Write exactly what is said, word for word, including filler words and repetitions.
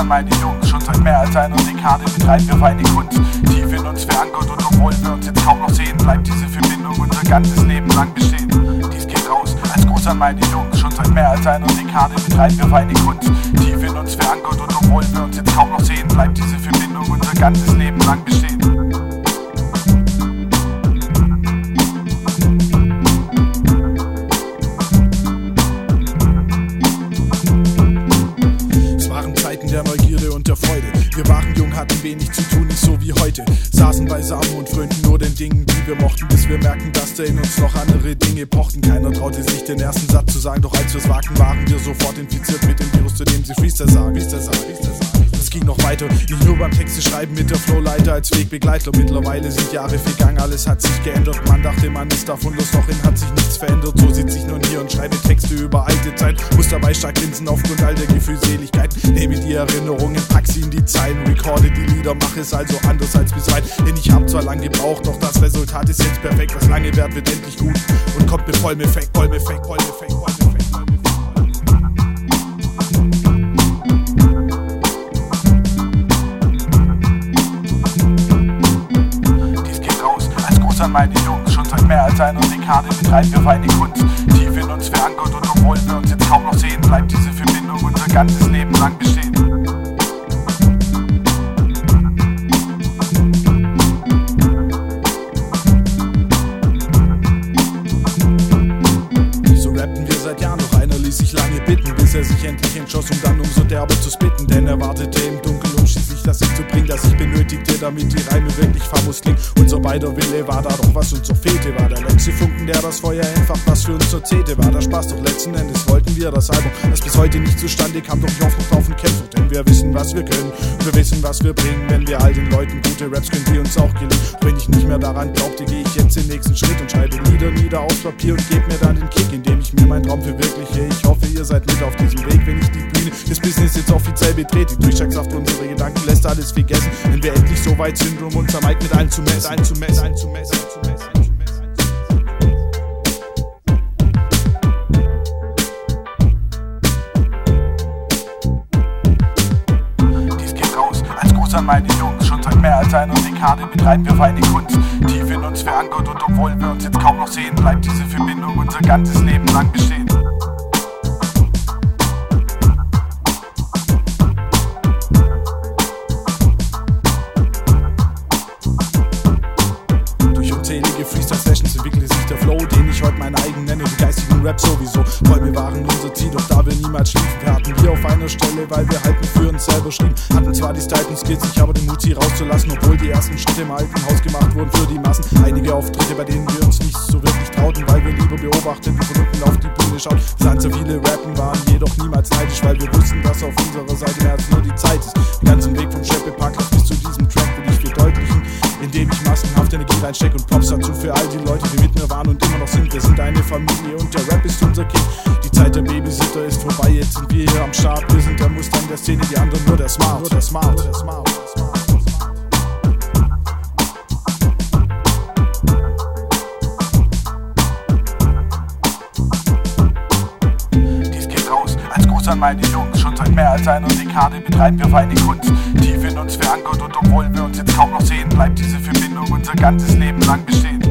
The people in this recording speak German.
an meine Jungs, schon seit mehr als einer Dekade betreiben wir feine Kunst, tief in uns verankert, und obwohl wir uns jetzt kaum noch sehen, bleibt diese Verbindung unser ganzes Leben lang bestehen. Dies geht raus als Gruß an meine Jungs, schon seit mehr als einer Dekade betreiben wir feine Kunst, tief in uns verankert, und obwohl wir uns jetzt kaum noch sehen, bleibt diese Verbindung unser ganzes Leben lang bestehen. Der Neugierde und der Freude. Wir waren jung, hatten wenig zu tun, nicht so wie heute. Saßen beisammen und frönten nur den Dingen, die wir mochten, bis wir merkten, dass da in uns noch andere Dinge pochten. Keiner traute sich den ersten Satz zu sagen, doch als wir's wagten, waren wir sofort infiziert mit dem Virus, zu dem sie Freestyle sagen. Freestyle sagen, Freestyle sagen. Es ging noch weiter, nicht nur beim Texte schreiben mit der Flowleiter als Wegbegleiter. Mittlerweile sind Jahre vergangen, alles hat sich geändert. Man dachte, man ist davon los, doch in hat sich nichts verändert. So sitze ich nun hier und schreibe Texte über alte Zeit, muss dabei stark grinsen aufgrund all der Gefühlseligkeiten. Nehme die Erinnerungen, pack sie in die Zeilen, recorde die Lieder, mach es also anders als bisweit. Denn ich hab zwar lang gebraucht, doch das Resultat ist jetzt perfekt. Was lange währt, wird endlich gut und kommt mit vollem Effekt, vollem Effekt, vollem Effekt, vollem Effekt. An meine Jungs, schon seit mehr als einer Dekade betreiben wir feine Kunst, tief in uns verankert, und obwohl wir uns jetzt kaum noch sehen, bleibt diese Verbindung unser ganzes Leben lang bestehen. So rappten wir seit Jahren, doch einer ließ sich lange bitten, bis er sich endlich entschloss, um dann umso derber zu spitten. Denn er wartete im Dunkeln, um schließlich das ich zu bringen, das ich benötigte, damit die Reime wirklich famos klingen. Unser beider Wille war da, doch was uns so fehlte, war der letzte Funken, der das Feuer entfacht, was für uns erzählte, war der Spaß. Doch letzten Endes wollten wir das Album, das bis heute nicht zustande kam, doch ich hoffe noch drauf und kämpfe, denn wir wissen, was wir können und wir wissen, was wir bringen. Wenn wir all den Leuten gute Raps können, die uns auch gelingen. Wenn ich nicht mehr daran glaubte, gehe ich jetzt den nächsten Schritt und schreibe Lieder nieder auf Papier und gebe mir dann den Kick, indem ich mir meinen Traum verwirkliche. Ich hoffe, ihr seid mit auf diesem Weg, wenn ich die Bühne des Business jetzt offiziell betrete. Die Durchschlagskraft unserer Gedanken lässt alles vergessen, wenn wir endlich so weit sind, um unser Mic mit allen zu messen, allen zu messen, allen zu messen, allen zu messen. Dies geht raus als Gruß an meine Jungs, schon seit mehr als einer Dekade betreiben wir feine Kunst, tief in uns verankert, und obwohl wir uns jetzt kaum noch sehen, bleibt diese Verbindung unser ganzes Leben lang bestehen. Unzählige Freestyle-Sessions entwickelte sich der Flow, den ich heute meinen eigen nenne, die geistigen Rap sowieso. Träume waren unser Ziel, doch da wir niemals schliefen. Wir hatten hier auf einer Stelle, weil wir halt nicht für uns selber schrieben. Hatten zwar die Style und Skills, nicht aber den Mut, sie rauszulassen, obwohl die ersten Schritte im alten Haus gemacht wurden für die Massen. Einige Auftritte, bei denen wir uns nicht so wirklich trauten, weil wir lieber beobachteten, wie von unten auf die Bühne schauen. Wir sahen so viele rappen, waren jedoch niemals neidisch, weil wir wussten, dass auf unserer Seite mehr als nur die Zeit ist. Den ganzen Weg vom Schleppeparkplatz bis zu diesem Track will ich verdeutlichen, indem ich massenhaft Energie reinstecke, und Props dazu für all die Leute, die mit mir waren und immer noch sind. Wir sind eine Familie und der Rap ist unser Kind. Die Zeit der Babysitter ist vorbei, jetzt sind wir hier am Start. Wir sind der Mustang der Szene, die anderen nur der Smart, nur der Smart, nur der Smart, nur der Smart. Dies geht raus als Gruß an meine Jungs, schon seit mehr als einer Dekade betreiben wir feine Kunst, tief in uns verankert, und obwohl wir uns jetzt kaum noch sehen, bleibt diese Verbindung unser ganzes Leben lang bestehen.